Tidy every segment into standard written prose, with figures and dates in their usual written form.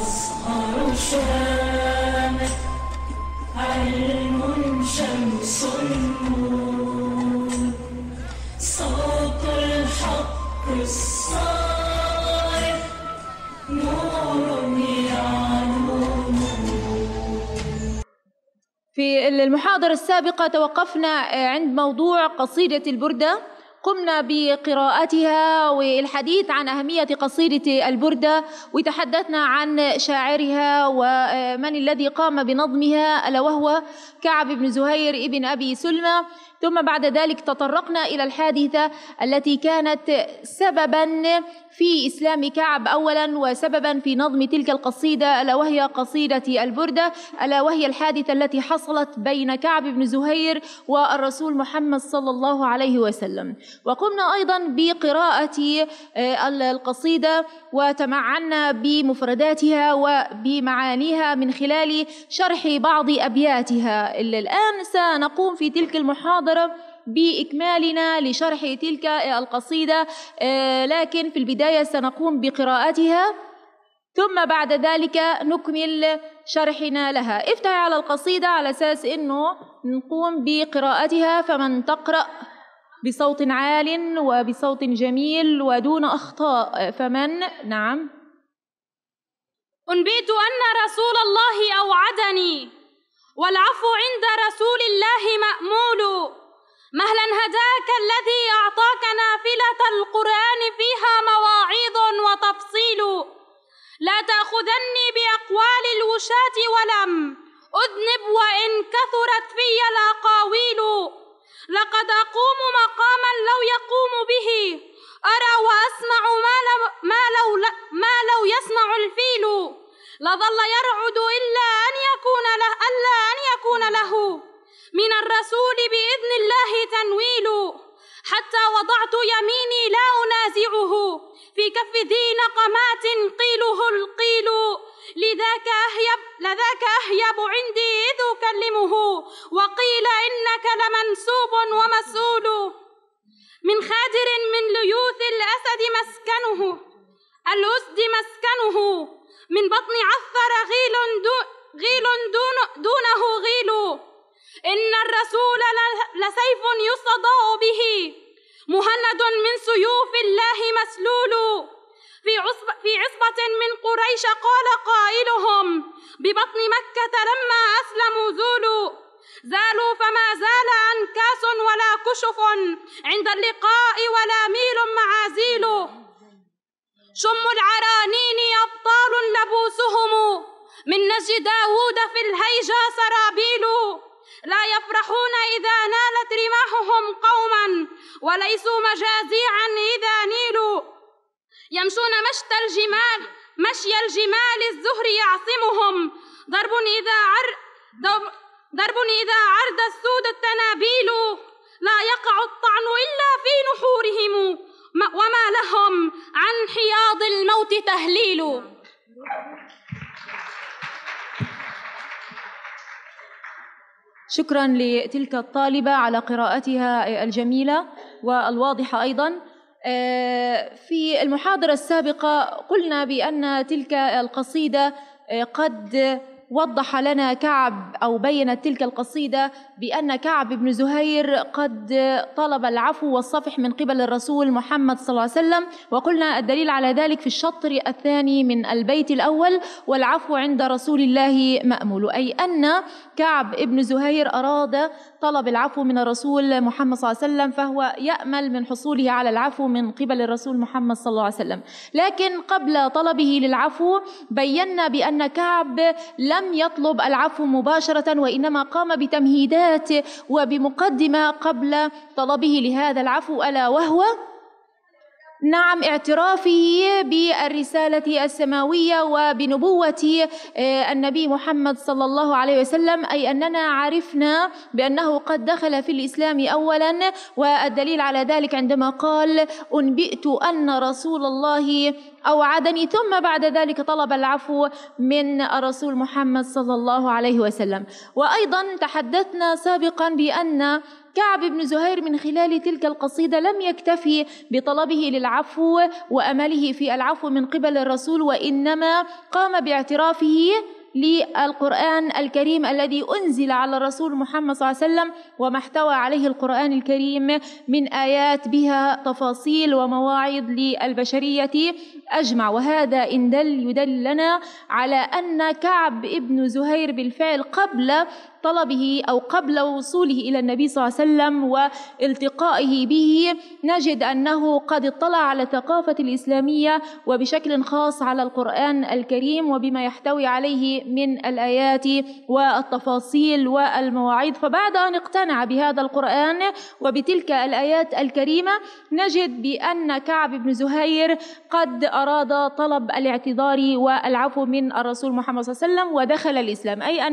أزهر شامخ علم شمس نور صوت الحق الصارخ نور يعلو. في المحاضرة السابقة توقفنا عند موضوع قصيدة البردة، قمنا بقراءتها والحديث عن أهمية قصيدة البردة، وتحدثنا عن شاعرها ومن الذي قام بنظمها ألا وهو كعب بن زهير ابن أبي سلمى. ثم بعد ذلك تطرقنا إلى الحادثة التي كانت سبباً في إسلام كعب أولاً وسبباً في نظم تلك القصيدة ألا وهي قصيدة البردة، ألا وهي الحادثة التي حصلت بين كعب بن زهير والرسول محمد صلى الله عليه وسلم. وقمنا أيضاً بقراءة القصيدة وتمعنا بمفرداتها وبمعانيها من خلال شرح بعض أبياتها. الآن سنقوم في تلك المحاضرة بإكمالنا لشرح تلك القصيدة، لكن في البداية سنقوم بقراءتها ثم بعد ذلك نكمل شرحنا لها. افتح على القصيدة على أساس أنه نقوم بقراءتها، فمن تقرأ بصوت عال وبصوت جميل ودون أخطاء فمن. نعم. أنبئت أن رسول الله أوعدني والعفو عند رسول الله مأمول. مهلا هداك الذي أعطاك نافلة القرآن فيها مواعيظ وتفصيل. لا تأخذني بأقوال الوشاة ولم أذنب وإن كثرت في الأقاويل. لقد أقوم مقاما لو يقوم به أرى وأسمع ما لو يسمع الفيل. لظل يرعد إلا أن يكون له من الرسول بإذن الله تنويل. حتى وضعت يميني لا أنازعه في كف ذي نقمات قيله القيل. لذاك أهيب عندي إذ أكلمه وقيل إنك لمنسوب ومسؤول. من خادر من ليوث الأسد مسكنه الأسد مسكنه. من بطن عثر غيل دونه غيل. إن الرسول لسيف يصدأ به مهند من سيوف الله مسلول. في عصبة من قريش قال قائلهم ببطن مكة لما أسلموا زالوا فما زال أنكاس ولا كشف عند اللقاء ولا ميل معازيل. شم العرانين أبطال لبوسهم من نسج داود في الهيجا سرابيل. لا يفرحون إذا نالت رماحهم قوما وليسوا مجازيعا إذا نيلوا. يمشون مشي الجمال الزهر يعصمهم ضرب إذا عرض السود التنابيل. لا يقع الطعن إلا في نحورهم وما لهم عن حياض الموت تهليل. شكرا لتلك الطالبة على قراءتها الجميلة والواضحة أيضا. في المحاضرة السابقة قلنا بأن تلك القصيدة قد وضح لنا كعب أو بيّنت تلك القصيدة بأن كعب بن زهير قد طلب العفو والصفح من قبل الرسول محمد صلى الله عليه وسلم، وقلنا الدليل على ذلك في الشطر الثاني من البيت الأول: والعفو عند رسول الله مأمول، أي أن كعب بن زهير أراد طلب العفو من الرسول محمد صلى الله عليه وسلم، فهو يأمل من حصوله على العفو من قبل الرسول محمد صلى الله عليه وسلم. لكن قبل طلبه للعفو بيّنا بأن كعب لم يطلب العفو مباشرة، وإنما قام بتمهيدات وبمقدمة قبل طلبه لهذا العفو، ألا وهو اعترافه بالرسالة السماوية وبنبوة النبي محمد صلى الله عليه وسلم، أي أننا عرفنا بأنه قد دخل في الإسلام أولا، والدليل على ذلك عندما قال: أنبئت أن رسول الله أوعدني، ثم بعد ذلك طلب العفو من الرسول محمد صلى الله عليه وسلم. وأيضا تحدثنا سابقا بأن كعب بن زهير من خلال تلك القصيدة لم يكتفي بطلبه للعفو وأمله في العفو من قبل الرسول، وإنما قام باعترافه للقرآن الكريم الذي أنزل على الرسول محمد صلى الله عليه وسلم، وما احتوى عليه القرآن الكريم من آيات بها تفاصيل ومواعظ للبشرية أجمع. وهذا إن يدل لنا على أن كعب بن زهير بالفعل قبل طلبه أو قبل وصوله إلى النبي صلى الله عليه وسلم والتقائه به نجد أنه قد اطلع على الثقافة الإسلامية وبشكل خاص على القرآن الكريم وبما يحتوي عليه من الآيات والتفاصيل والمواعظ. فبعد أن اقتنع بهذا القرآن وبتلك الآيات الكريمة نجد بأن كعب بن زهير قد أراد طلب الاعتذار والعفو من الرسول محمد صلى الله عليه وسلم ودخل الإسلام، أي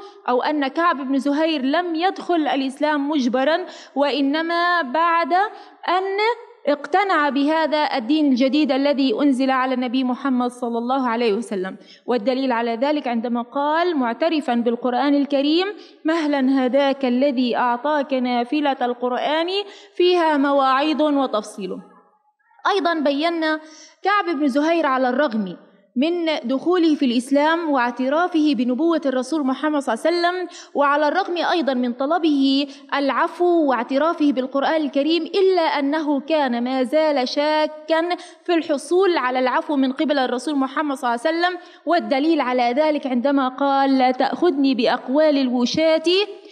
أن كعب بن زهير لم يدخل الإسلام مجبرا، وإنما بعد أن اقتنع بهذا الدين الجديد الذي أنزل على النبي محمد صلى الله عليه وسلم. والدليل على ذلك عندما قال معترفا بالقرآن الكريم: مهلا هداك الذي أعطاك نافلة القرآن فيها مواعظ وتفصيل. أيضا بينا كعب بن زهير على الرغم من دخوله في الإسلام واعترافه بنبوة الرسول محمد صلى الله عليه وسلم، وعلى الرغم أيضا من طلبه العفو واعترافه بالقرآن الكريم، إلا أنه كان ما زال شاكا في الحصول على العفو من قبل الرسول محمد صلى الله عليه وسلم. والدليل على ذلك عندما قال: لا تأخذني بأقوال الوشاة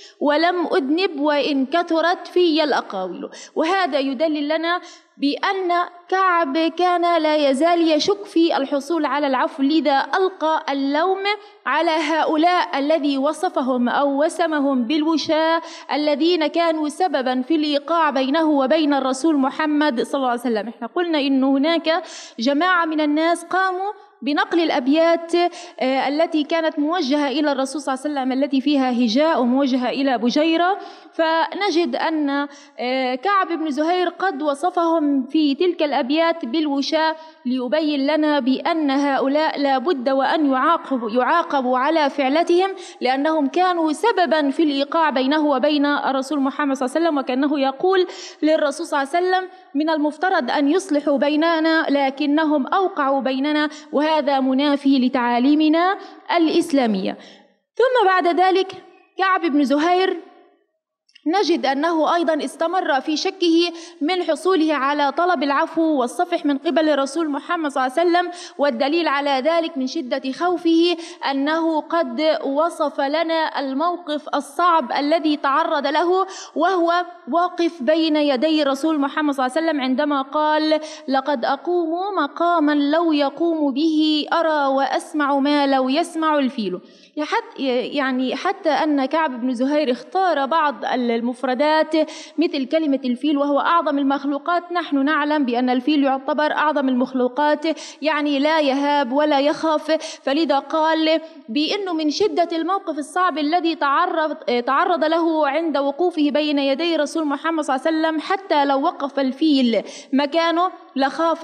ولم أذنب وإن كثرت في الأقاويل. وهذا يدلل لنا بأن كعب كان لا يزال يشك في الحصول على العفو، لذا ألقى اللوم على هؤلاء الذي وصفهم أو وسمهم بالوشاة الذين كانوا سببا في الإيقاع بينه وبين الرسول محمد صلى الله عليه وسلم. احنا قلنا إن هناك جماعة من الناس قاموا بنقل الأبيات التي كانت موجهة إلى الرسول صلى الله عليه وسلم التي فيها هجاء وموجهة إلى بجيرة، فنجد أن كعب بن زهير قد وصفهم في تلك الأبيات بالوشاة ليبين لنا بأن هؤلاء لا بد وأن يعاقبوا على فعلتهم، لأنهم كانوا سببا في الإيقاع بينه وبين الرسول محمد صلى الله عليه وسلم. وكأنه يقول للرسول صلى الله عليه وسلم: من المفترض أن يصلحوا بيننا لكنهم أوقعوا بيننا، وهذا منافي لتعاليمنا الإسلامية. ثم بعد ذلك كعب بن زهير نجد أنه أيضا استمر في شكه من حصوله على طلب العفو والصفح من قبل الرسول محمد صلى الله عليه وسلم. والدليل على ذلك من شدة خوفه أنه قد وصف لنا الموقف الصعب الذي تعرض له وهو واقف بين يدي الرسول محمد صلى الله عليه وسلم عندما قال: لقد أقوم مقاما لو يقوم به أرى وأسمع ما لو يسمع الفيل. يعني حتى أن كعب بن زهير اختار بعض المفردات مثل كلمة الفيل وهو أعظم المخلوقات. نحن نعلم بأن الفيل يعتبر أعظم المخلوقات، يعني لا يهاب ولا يخاف، فلذا قال بأنه من شدة الموقف الصعب الذي تعرض له عند وقوفه بين يدي رسول محمد صلى الله عليه وسلم، حتى لو وقف الفيل مكانه لخاف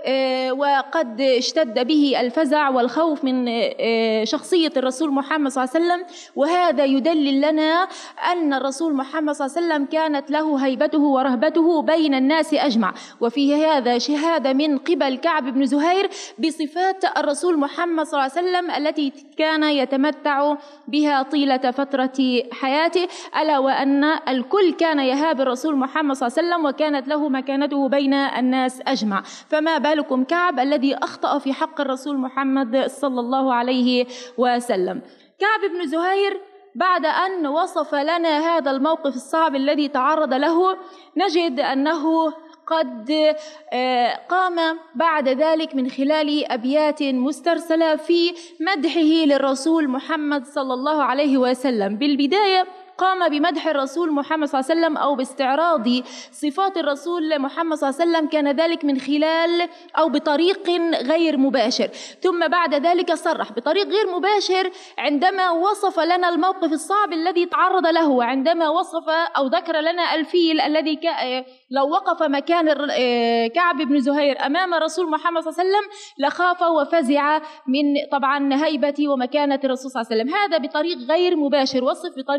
وقد اشتد به الفزع والخوف من شخصية الرسول محمد صلى الله عليه وسلم. وهذا يدلل لنا أن الرسول محمد صلى الله عليه وسلم كانت له هيبته ورهبته بين الناس أجمع. وفي هذا شهادة من قبل كعب بن زهير بصفات الرسول محمد صلى الله عليه وسلم التي كان يتمتع بها طيلة فترة حياته، ألا وأن الكل كان يهاب الرسول محمد صلى الله عليه وسلم وكانت له مكانته بين الناس أجمع. فما بالكم كعب الذي أخطأ في حق الرسول محمد صلى الله عليه وسلم. كعب بن زهير بعد أن وصف لنا هذا الموقف الصعب الذي تعرض له نجد أنه قد قام بعد ذلك من خلال أبيات مسترسلة في مدحه للرسول محمد صلى الله عليه وسلم. بالبداية قام بمدح الرسول محمد صلى الله عليه وسلم أو باستعراض صفات الرسول محمد صلى الله عليه وسلم، كان ذلك من خلال أو بطريق غير مباشر. ثم بعد ذلك صرح بطريق غير مباشر عندما وصف لنا الموقف الصعب الذي تعرض له، عندما وصف أو ذكر لنا الفيل الذي لو وقف مكان كعب بن زهير أمام رسول محمد صلى الله عليه وسلم لخاف وفزع من طبعا هيبة ومكانة الرسول صلى الله عليه وسلم. هذا بطريق غير مباشر، وصف بطريق غير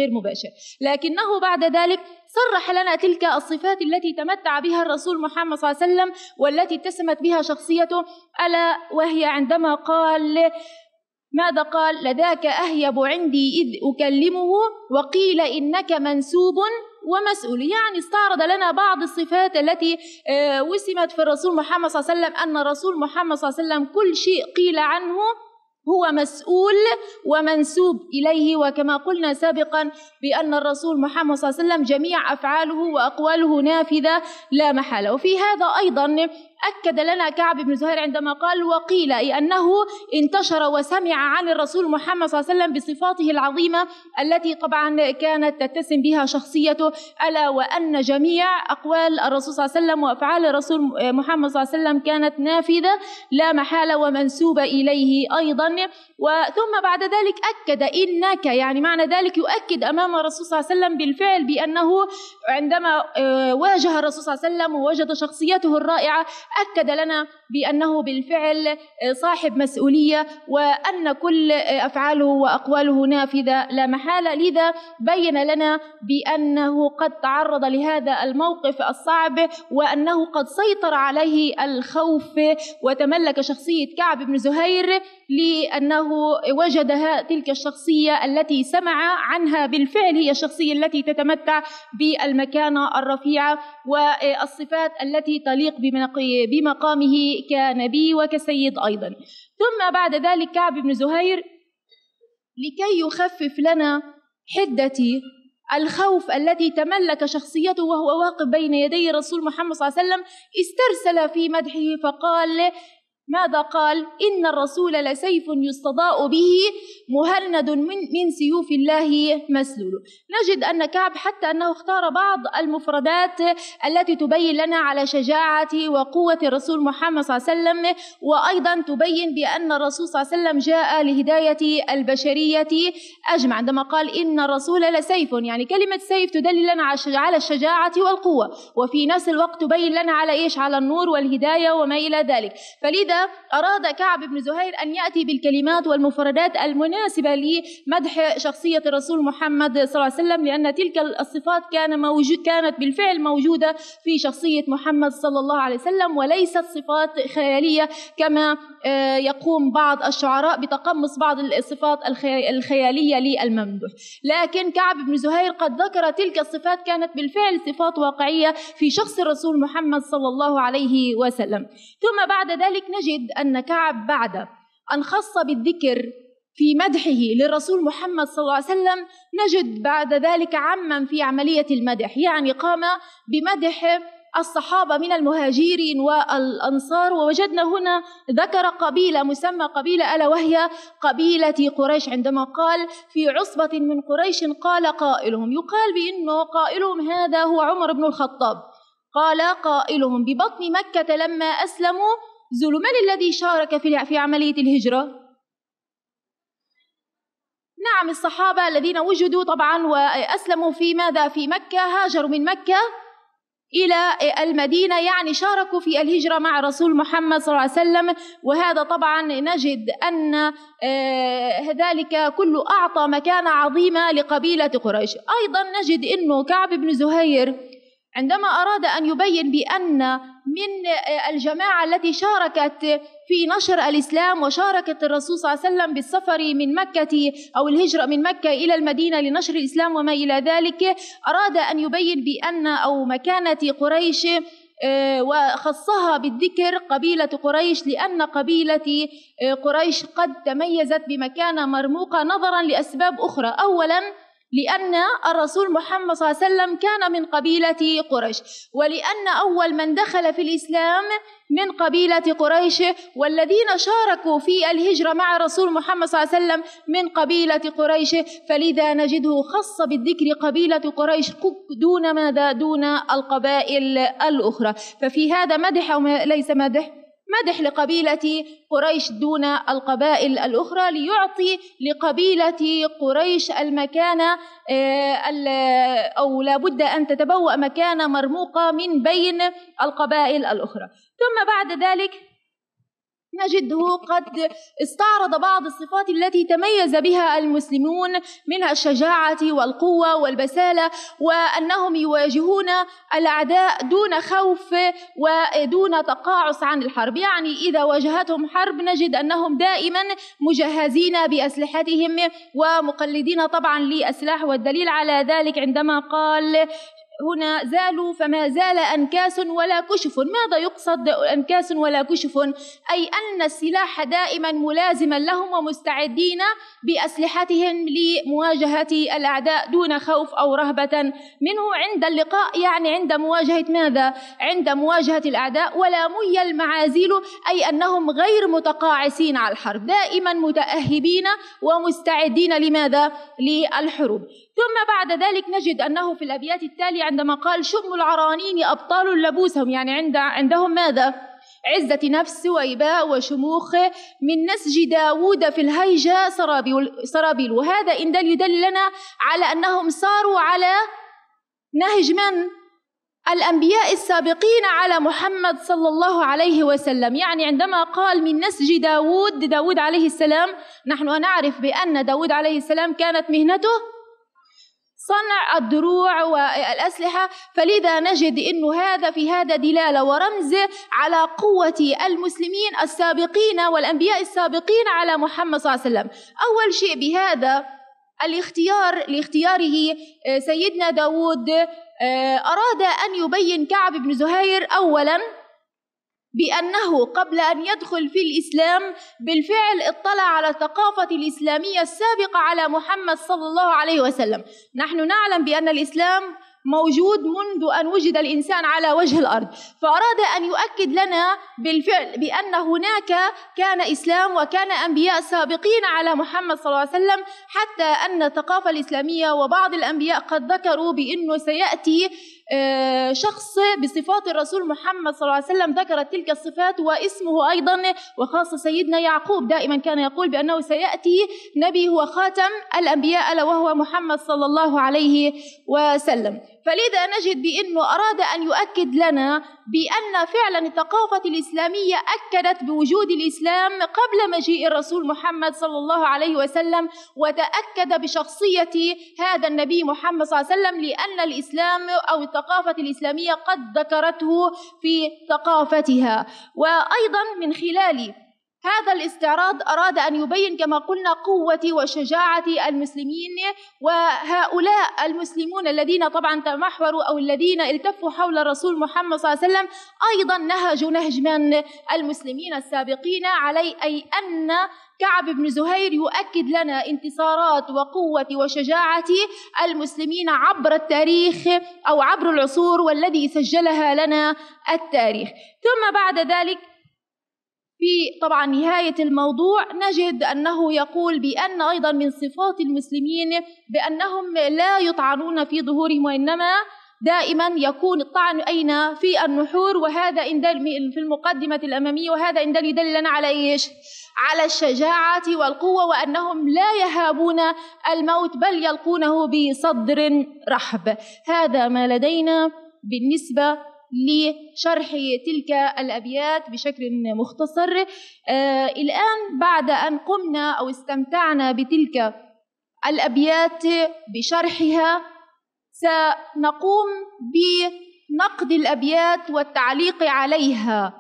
غير مباشر، لكنه بعد ذلك صرح لنا تلك الصفات التي تمتع بها الرسول محمد صلى الله عليه وسلم والتي اتسمت بها شخصيته، ألا وهي عندما قال ماذا قال؟ لذاك أهيب عندي إذ أكلمه وقيل إنك منسوب ومسؤول. يعني استعرض لنا بعض الصفات التي وسمت في الرسول محمد صلى الله عليه وسلم، أن الرسول محمد صلى الله عليه وسلم كل شيء قيل عنه هو مسؤول ومنسوب إليه، وكما قلنا سابقا بأن الرسول محمد صلى الله عليه وسلم جميع أفعاله وأقواله نافذة لا محالة. وفي هذا أيضا أكد لنا كعب بن زهير عندما قال وقيل أنه انتشر وسمع عن الرسول محمد صلى الله عليه وسلم بصفاته العظيمة التي طبعا كانت تتسم بها شخصيته، ألا وأن جميع أقوال الرسول صلى الله عليه وسلم وأفعال الرسول محمد صلى الله عليه وسلم كانت نافذة لا محالة ومنسوبة إليه أيضا. وثم بعد ذلك أكد إنك، يعني معنى ذلك يؤكد أمام الرسول صلى الله عليه وسلم بالفعل بأنه عندما واجه الرسول صلى الله عليه وسلم ووجد شخصيته الرائعة أكد لنا بأنه بالفعل صاحب مسؤولية وأن كل أفعاله وأقواله نافذة لا محالة. لذا بين لنا بأنه قد تعرض لهذا الموقف الصعب وأنه قد سيطر عليه الخوف وتملك شخصية كعب بن زهير لأنه وجد تلك الشخصية التي سمع عنها بالفعل هي الشخصية التي تتمتع بالمكانة الرفيعة والصفات التي تليق بمقامه كنبي وكسيد أيضا. ثم بعد ذلك كعب بن زهير لكي يخفف لنا حدة الخوف التي تملك شخصيته وهو واقف بين يدي الرسول محمد صلى الله عليه وسلم استرسل في مدحه فقال ماذا قال؟ إن الرسول لسيف يستضاء به مهند من سيوف الله مسلول. نجد أن كعب حتى أنه اختار بعض المفردات التي تبين لنا على شجاعة وقوة الرسول محمد صلى الله عليه وسلم، وأيضا تبين بأن الرسول صلى الله عليه وسلم جاء لهداية البشرية أجمع. عندما قال إن الرسول لسيف، يعني كلمة سيف تدل لنا على الشجاعة والقوة، وفي نفس الوقت تبين لنا على إيش؟ على النور والهداية وما إلى ذلك. فلذا أراد كعب بن زهير أن يأتي بالكلمات والمفردات المناسبة لمدح شخصية الرسول محمد صلى الله عليه وسلم، لأن تلك الصفات كانت بالفعل موجودة في شخصية محمد صلى الله عليه وسلم، وليست صفات خيالية كما يقوم بعض الشعراء بتقمص بعض الصفات الخيالية للممدوح. لكن كعب بن زهير قد ذكر تلك الصفات كانت بالفعل صفات واقعية في شخص الرسول محمد صلى الله عليه وسلم. ثم بعد ذلك نجد أن كعب بعد أن خص بالذكر في مدحه للرسول محمد صلى الله عليه وسلم نجد بعد ذلك عمم في عملية المدح، يعني قام بمدح الصحابة من المهاجرين والأنصار. ووجدنا هنا ذكر قبيلة مسمى قبيلة ألا وهي قبيلة قريش، عندما قال في عصبة من قريش قال قائلهم، يقال بأنه قائلهم هذا هو عمر بن الخطاب. قال قائلهم ببطن مكة لما أسلموا من الذي شارك في عملية الهجرة؟ نعم الصحابة الذين وجدوا طبعا وأسلموا في ماذا؟ في مكة، هاجروا من مكة إلى المدينة، يعني شاركوا في الهجرة مع رسول محمد صلى الله عليه وسلم. وهذا طبعا نجد أن ذلك كله أعطى مكانة عظيمة لقبيلة قريش. أيضا نجد أنه كعب بن زهير عندما أراد أن يبين بأن من الجماعة التي شاركت في نشر الإسلام وشاركت الرسول صلى الله عليه وسلم بالسفر من مكة أو الهجرة من مكة إلى المدينة لنشر الإسلام وما إلى ذلك، أراد أن يبين بأن أو مكانة قريش وخصها بالذكر قبيلة قريش، لأن قبيلة قريش قد تميزت بمكانة مرموقة نظرا لأسباب أخرى. أولا لأن الرسول محمد صلى الله عليه وسلم كان من قبيلة قريش، ولأن أول من دخل في الإسلام من قبيلة قريش، والذين شاركوا في الهجرة مع الرسول محمد صلى الله عليه وسلم من قبيلة قريش، فلذا نجده خص بالذكر قبيلة قريش دون ماذا؟ دون القبائل الأخرى. ففي هذا مدح أو ليس مدح لقبيلة قريش دون القبائل الأخرى، ليعطي لقبيلة قريش المكانة أو لابد أن تتبوأ مكانة مرموقة من بين القبائل الأخرى. ثم بعد ذلك نجده قد استعرض بعض الصفات التي تميز بها المسلمون، منها الشجاعة والقوة والبسالة، وأنهم يواجهون الأعداء دون خوف ودون تقاعس عن الحرب. يعني إذا واجهتهم حرب نجد أنهم دائما مجهزين بأسلحتهم ومقلدين طبعا للسلاح، والدليل على ذلك عندما قال هنا زالوا فما زال أنكاس ولا كشف. ماذا يقصد أنكاس ولا كشف؟ أي أن السلاح دائما ملازما لهم ومستعدين بأسلحتهم لمواجهة الأعداء دون خوف أو رهبة منه عند اللقاء، يعني عند مواجهة ماذا؟ عند مواجهة الأعداء. ولا ميل معازيل، أي أنهم غير متقاعسين على الحرب، دائما متأهبين ومستعدين لماذا؟ للحروب. ثم بعد ذلك نجد أنه في الأبيات التالية عندما قال شم العرانين أبطال لبوسهم، يعني عندهم ماذا؟ عزة نفس وإباء وشموخ، من نسج داود في الهيجة سرابيل. وهذا إن يدل لنا على أنهم صاروا على نهج من؟ الأنبياء السابقين على محمد صلى الله عليه وسلم. يعني عندما قال من نسج داود عليه السلام، نحن نعرف بأن داود عليه السلام كانت مهنته صنع الدروع والأسلحة، فلذا نجد أنه هذا دلالة ورمز على قوة المسلمين السابقين والأنبياء السابقين على محمد صلى الله عليه وسلم. أول شيء بهذا لاختياره سيدنا داود أراد أن يبين كعب بن زهير أولاً بأنه قبل أن يدخل في الإسلام بالفعل اطلع على الثقافة الإسلامية السابقة على محمد صلى الله عليه وسلم. نحن نعلم بأن الإسلام موجود منذ أن وجد الإنسان على وجه الأرض، فأراد أن يؤكد لنا بالفعل بأن هناك كان إسلام وكان أنبياء سابقين على محمد صلى الله عليه وسلم، حتى أن الثقافة الإسلامية وبعض الأنبياء قد ذكروا بأنه سيأتي شخص بصفات الرسول محمد صلى الله عليه وسلم، ذكرت تلك الصفات واسمه أيضا، وخاصة سيدنا يعقوب دائما كان يقول بأنه سيأتي نبي هو خاتم الأنبياء ألا وهو محمد صلى الله عليه وسلم. فلذا نجد بأنه أراد أن يؤكد لنا بأن فعلا الثقافة الإسلامية أكدت بوجود الإسلام قبل مجيء الرسول محمد صلى الله عليه وسلم، وتأكد بشخصية هذا النبي محمد صلى الله عليه وسلم، لأن الإسلام أو الثقافة الإسلامية قد ذكرته في ثقافتها. وأيضا من خلال هذا الاستعراض أراد أن يبين كما قلنا قوة وشجاعة المسلمين، وهؤلاء المسلمون الذين طبعا تمحوروا أو الذين التفوا حول الرسول محمد صلى الله عليه وسلم أيضا نهجوا نهج من؟ المسلمين السابقين عليه، أي أن كعب بن زهير يؤكد لنا انتصارات وقوة وشجاعة المسلمين عبر التاريخ أو عبر العصور والذي سجلها لنا التاريخ. ثم بعد ذلك في طبعا نهاية الموضوع نجد أنه يقول بأن أيضا من صفات المسلمين بأنهم لا يطعنون في ظهورهم، وإنما دائما يكون الطعن أين؟ في النحور، وهذا في المقدمة الأمامية، وهذا يدل لنا على إيش؟ على الشجاعة والقوة، وأنهم لا يهابون الموت بل يلقونه بصدر رحب. هذا ما لدينا بالنسبة لشرح تلك الأبيات بشكل مختصر. الآن بعد أن قمنا أو استمتعنا بتلك الأبيات بشرحها، سنقوم بنقد الأبيات والتعليق عليها.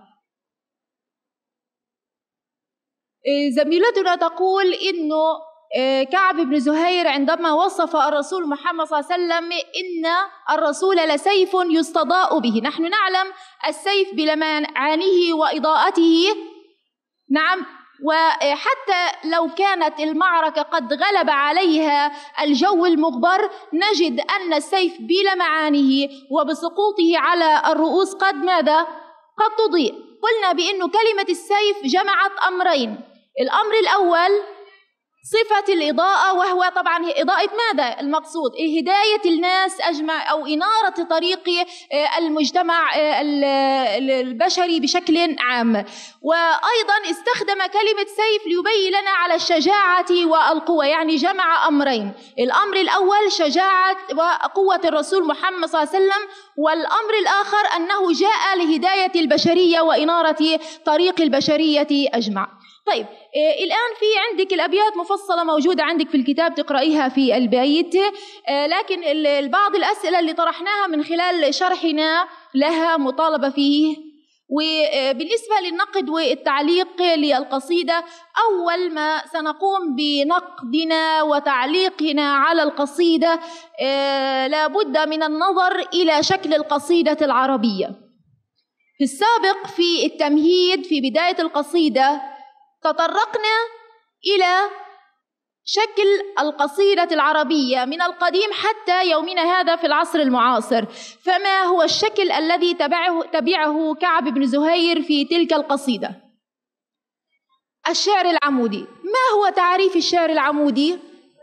زميلتنا تقول إنه كعب بن زهير عندما وصف الرسول محمد صلى الله عليه وسلم إن الرسول لسيف يستضاء به. نحن نعلم السيف بلمعانه وإضاءته، نعم، وحتى لو كانت المعركة قد غلب عليها الجو المغبر نجد أن السيف بلمعانه وبسقوطه على الرؤوس قد ماذا؟ قد تضيء. قلنا بأنه كلمة السيف جمعت أمرين. الأمر الأول صفة الإضاءة، وهو طبعا إضاءة ماذا؟ المقصود هداية الناس أجمع أو إنارة طريق المجتمع البشري بشكل عام. وأيضا استخدم كلمة سيف ليبين لنا على الشجاعة والقوة، يعني جمع أمرين: الأمر الأول شجاعة وقوة الرسول محمد صلى الله عليه وسلم، والأمر الآخر أنه جاء لهداية البشرية وإنارة طريق البشرية أجمع. طيب الآن في عندك الأبيات مفصلة موجودة عندك في الكتاب تقرأيها في البيت، لكن بعض الأسئلة اللي طرحناها من خلال شرحنا لها مطالبة فيه. وبالنسبة للنقد والتعليق للقصيدة، أول ما سنقوم بنقدنا وتعليقنا على القصيدة لابد من النظر إلى شكل القصيدة العربية. في السابق في التمهيد في بداية القصيدة تطرقنا إلى شكل القصيدة العربية من القديم حتى يومنا هذا في العصر المعاصر. فما هو الشكل الذي تبعه كعب بن زهير في تلك القصيدة؟ الشعر العمودي. ما هو تعريف الشعر العمودي؟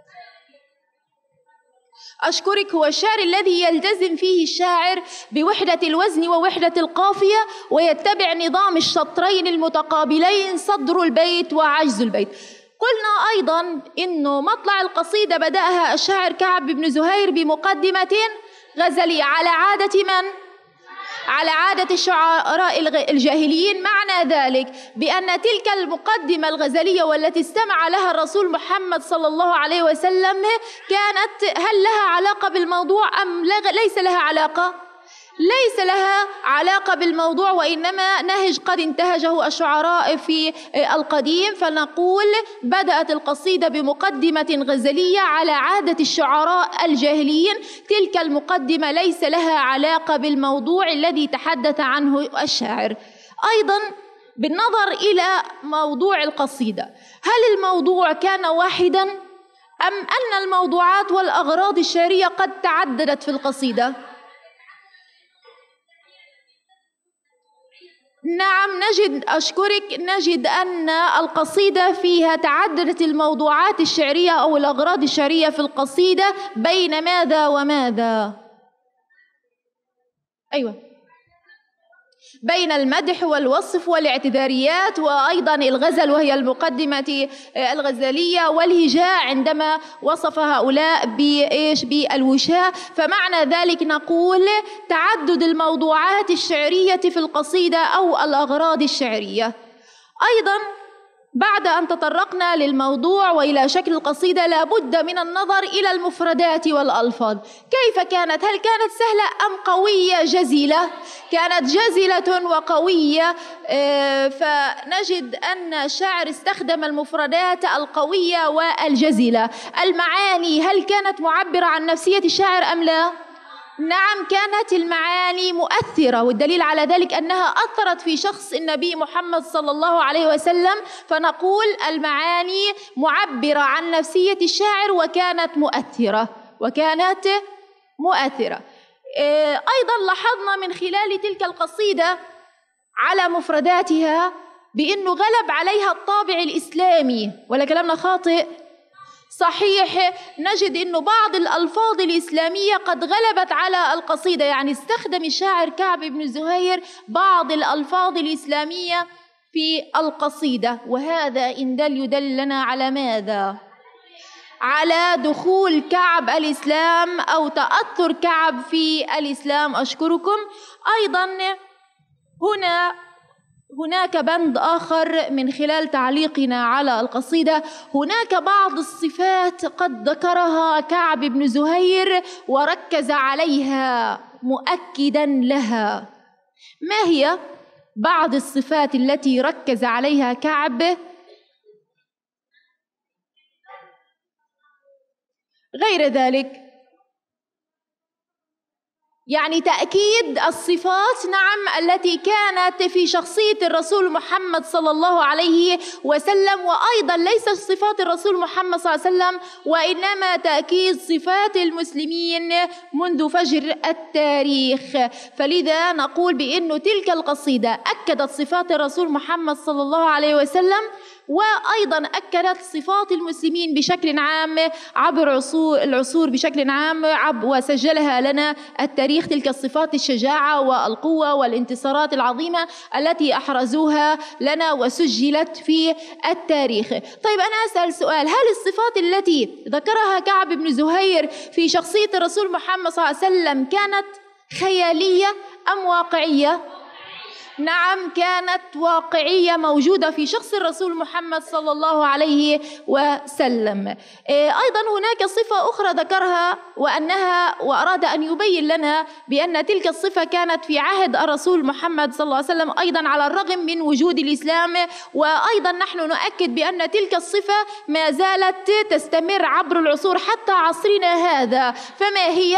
أشكرك. هو الشعر الذي يلتزم فيه الشاعر بوحدة الوزن ووحدة القافية، ويتبع نظام الشطرين المتقابلين صدر البيت وعجز البيت. قلنا أيضا إنه مطلع القصيدة بدأها الشاعر كعب بن زهير بمقدمة غزلية على عادة من؟ على عادة الشعراء الجاهليين. معنى ذلك بأن تلك المقدمة الغزلية والتي استمع لها الرسول محمد صلى الله عليه وسلم كانت هل لها علاقة بالموضوع أم ليس لها علاقة؟ ليس لها علاقة بالموضوع، وإنما نهج قد انتهجه الشعراء في القديم. فنقول بدأت القصيدة بمقدمة غزلية على عادة الشعراء الجاهليين. تلك المقدمة ليس لها علاقة بالموضوع الذي تحدث عنه الشاعر. أيضا بالنظر إلى موضوع القصيدة، هل الموضوع كان واحدا أم أن الموضوعات والأغراض الشعرية قد تعددت في القصيدة؟ نعم نجد أن القصيدة فيها تعددت الموضوعات الشعرية أو الأغراض الشعرية في القصيدة بين ماذا وماذا؟ أيوة، بين المدح والوصف والاعتذاريات، وأيضا الغزل وهي المقدمة الغزلية، والهجاء عندما وصف هؤلاء بالوشاء. فمعنى ذلك نقول تعدد الموضوعات الشعرية في القصيدة أو الأغراض الشعرية. أيضا بعد أن تطرقنا للموضوع وإلى شكل القصيدة لابد من النظر إلى المفردات والألفاظ. كيف كانت؟ هل كانت سهلة أم قوية جزلة؟ كانت جزلة وقوية. فنجد أن الشاعر استخدم المفردات القوية والجزلة. المعاني هل كانت معبرة عن نفسية الشاعر أم لا؟ نعم، كانت المعاني مؤثرة، والدليل على ذلك أنها أثرت في شخص النبي محمد صلى الله عليه وسلم. فنقول المعاني معبرة عن نفسية الشاعر وكانت مؤثرة. أيضا لاحظنا من خلال تلك القصيدة على مفرداتها بأنه غلب عليها الطابع الإسلامي، ولا كلامنا خاطئ؟ صحيح. نجد أنه بعض الألفاظ الإسلامية قد غلبت على القصيدة، يعني استخدم الشاعر كعب بن زهير بعض الألفاظ الإسلامية في القصيدة، وهذا إن يدلنا على ماذا؟ على دخول كعب الإسلام أو تأثر كعب في الإسلام. أشكركم. أيضا هناك بند آخر من خلال تعليقنا على القصيدة. هناك بعض الصفات قد ذكرها كعب بن زهير وركز عليها مؤكدا لها. ما هي بعض الصفات التي ركز عليها كعب؟ غير ذلك، يعني تأكيد الصفات، نعم، التي كانت في شخصية الرسول محمد صلى الله عليه وسلم. وأيضا ليس صفات الرسول محمد صلى الله عليه وسلم، وإنما تأكيد صفات المسلمين منذ فجر التاريخ. فلذا نقول بأن تلك القصيدة أكدت صفات الرسول محمد صلى الله عليه وسلم، وأيضا أكدت صفات المسلمين بشكل عام عبر العصور بشكل عام، وسجلها لنا التاريخ تلك الصفات: الشجاعة والقوة والانتصارات العظيمة التي أحرزوها لنا وسجلت في التاريخ. طيب أنا أسأل سؤال: هل الصفات التي ذكرها كعب بن زهير في شخصية الرسول محمد صلى الله عليه وسلم كانت خيالية أم واقعية؟ نعم، كانت واقعية، موجودة في شخص الرسول محمد صلى الله عليه وسلم. أيضا هناك صفة أخرى ذكرها وأراد أن يبين لنا بأن تلك الصفة كانت في عهد الرسول محمد صلى الله عليه وسلم أيضا على الرغم من وجود الإسلام، وأيضا نحن نؤكد بأن تلك الصفة ما زالت تستمر عبر العصور حتى عصرنا هذا. فما هي؟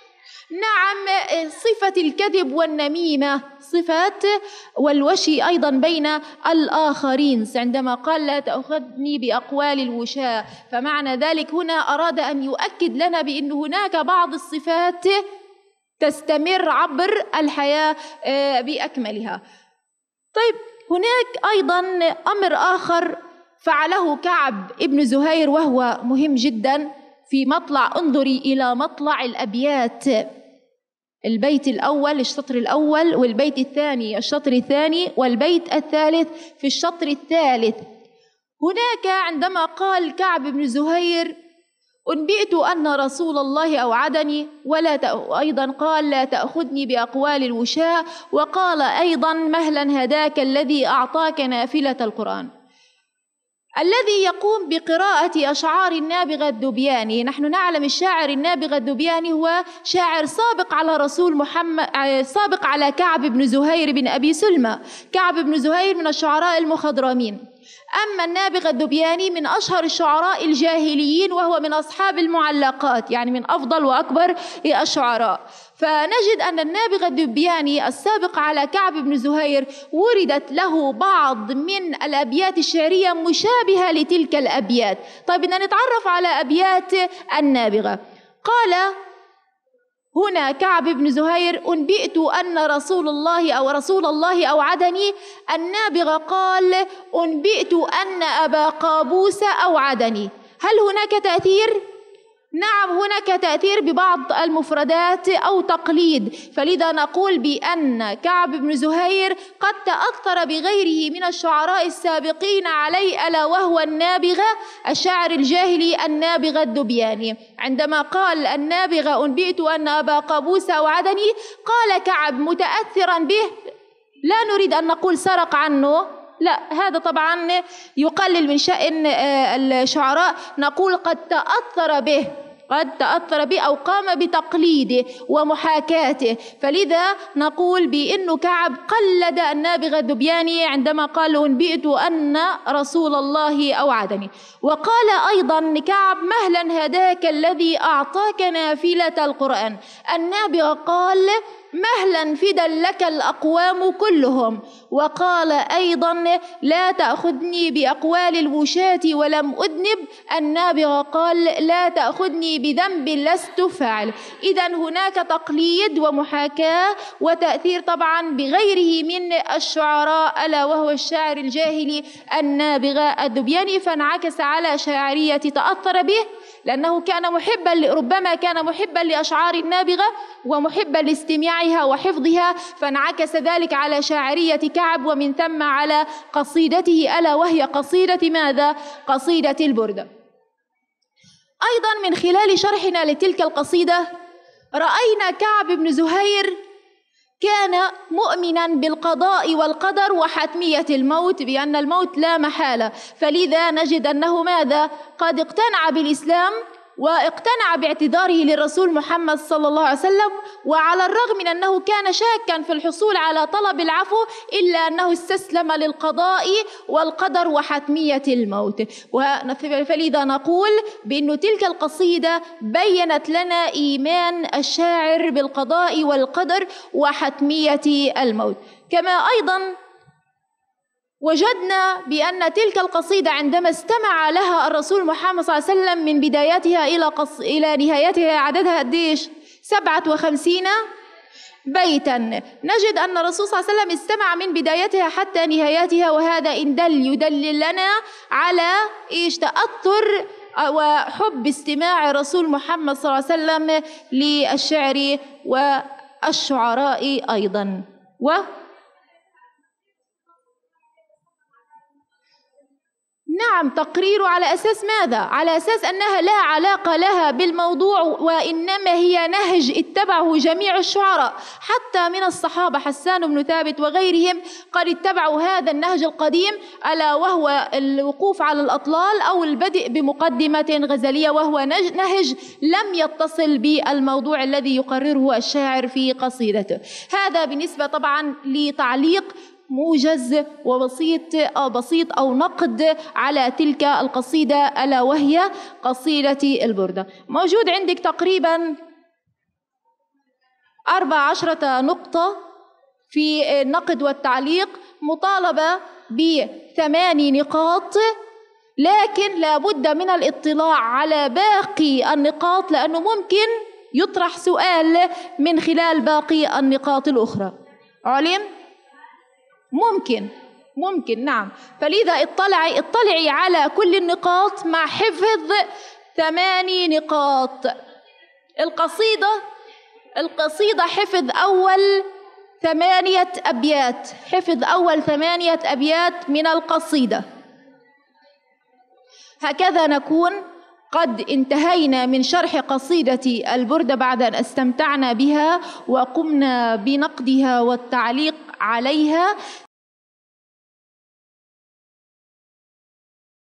نعم، صفة الكذب والنميمة، صفة والوشي أيضا بين الآخرين، عندما قال لا تأخذني بأقوال الوشاة. فمعنى ذلك هنا أراد أن يؤكد لنا بأن هناك بعض الصفات تستمر عبر الحياة بأكملها. طيب هناك أيضا أمر آخر فعله كعب ابن زهير وهو مهم جدا في مطلع، انظري إلى مطلع الأبيات، البيت الأول الشطر الأول، والبيت الثاني الشطر الثاني، والبيت الثالث في الشطر الثالث. هناك عندما قال كعب بن زهير أنبئت أن رسول الله أوعدني أيضا قال لا تأخذني بأقوال الوشاة، وقال أيضا مهلا هداك الذي أعطاك نافلة القرآن. الذي يقوم بقراءة أشعار النابغة الذبياني، نحن نعلم الشاعر النابغة الذبياني هو شاعر سابق على رسول محمد، سابق على كعب بن زهير بن أبي سلمى. كعب بن زهير من الشعراء المخضرمين، أما النابغة الذبياني من أشهر الشعراء الجاهليين، وهو من أصحاب المعلقات، يعني من أفضل وأكبر الشعراء. فنجد أن النابغة الذبياني السابق على كعب بن زهير وردت له بعض من الأبيات الشعرية مشابهة لتلك الأبيات. طيب بدنا نتعرف على أبيات النابغة. قال هنا كعب بن زهير أنبئت أن رسول الله أوعدني. النابغة قال أنبئت أن أبا قابوس أوعدني. هل هناك تأثير؟ نعم، هناك تأثير ببعض المفردات أو تقليد، فلذا نقول بأن كعب بن زهير قد تأثر بغيره من الشعراء السابقين عليه، ألا وهو النابغة الشاعر الجاهلي النابغة الذبياني. عندما قال النابغة أنبئت أن أبا قابوس أوعدني، قال كعب متأثرا به، لا نريد أن نقول سرق عنه، لا، هذا طبعا يقلل من شأن الشعراء، نقول قد تأثر به أو قام بتقليده ومحاكاته. فلذا نقول بأنه كعب قلد النابغة الذبياني عندما قال أنبئت أن رسول الله أوعدني. وقال أيضا كعب مهلا هداك الذي أعطاك نافلة القرآن. النابغة قال مهلا فدا لك الأقوام كلهم. وقال أيضا لا تأخذني بأقوال الوشاة ولم أذنب. النابغة قال لا تأخذني بذنب لست فاعل. إذا هناك تقليد ومحاكاة وتأثير طبعا بغيره من الشعراء، ألا وهو الشاعر الجاهلي النابغة الذبياني، فانعكس على شاعرية تأثر به لأنه كان ربما كان محبا لأشعار النابغة ومحبا لاستماعها وحفظها، فانعكس ذلك على شاعرية كعب ومن ثم على قصيدته، ألا وهي قصيدة ماذا؟ قصيدة البردة. أيضا من خلال شرحنا لتلك القصيدة رأينا كعب بن زهير كان مؤمنا بالقضاء والقدر وحتمية الموت، بأن الموت لا محالة، فلذا نجد أنه ماذا؟ قد اقتنع بالإسلام واقتنع باعتذاره للرسول محمد صلى الله عليه وسلم، وعلى الرغم من أنه كان شاكا في الحصول على طلب العفو إلا أنه استسلم للقضاء والقدر وحتمية الموت. فلذا نقول بأن تلك القصيدة بيّنت لنا إيمان الشاعر بالقضاء والقدر وحتمية الموت. كما أيضا وجدنا بأن تلك القصيدة عندما استمع لها الرسول محمد صلى الله عليه وسلم من بدايتها إلى نهايتها، عددها قديش؟ 57 بيتا. نجد أن الرسول صلى الله عليه وسلم استمع من بدايتها حتى نهايتها، وهذا إن يدلل لنا على تأثر وحب استماع الرسول محمد صلى الله عليه وسلم للشعر والشعراء أيضا. نعم، تقرير على أساس ماذا؟ على أساس أنها لا علاقة لها بالموضوع، وإنما هي نهج اتبعه جميع الشعراء حتى من الصحابة، حسان بن ثابت وغيرهم قد اتبعوا هذا النهج القديم، ألا وهو الوقوف على الأطلال أو البدء بمقدمة غزلية، وهو نهج لم يتصل بالموضوع الذي يقرره الشاعر في قصيدته. هذا بالنسبة طبعا لتعليق موجز وبسيط أو نقد على تلك القصيدة، ألا وهي قصيدة البردة. موجود عندك تقريبا 14 نقطة في النقد والتعليق، مطالبة ب8 نقاط، لكن لا بد من الاطلاع على باقي النقاط، لأنه ممكن يطرح سؤال من خلال باقي النقاط الأخرى. علم؟ ممكن نعم. فلذا اطلعي على كل النقاط مع حفظ 8 نقاط. القصيدة حفظ أول 8 أبيات، حفظ أول 8 أبيات من القصيدة. هكذا نكون قد انتهينا من شرح قصيدة البردة بعد أن استمتعنا بها وقمنا بنقدها والتعليق عليها.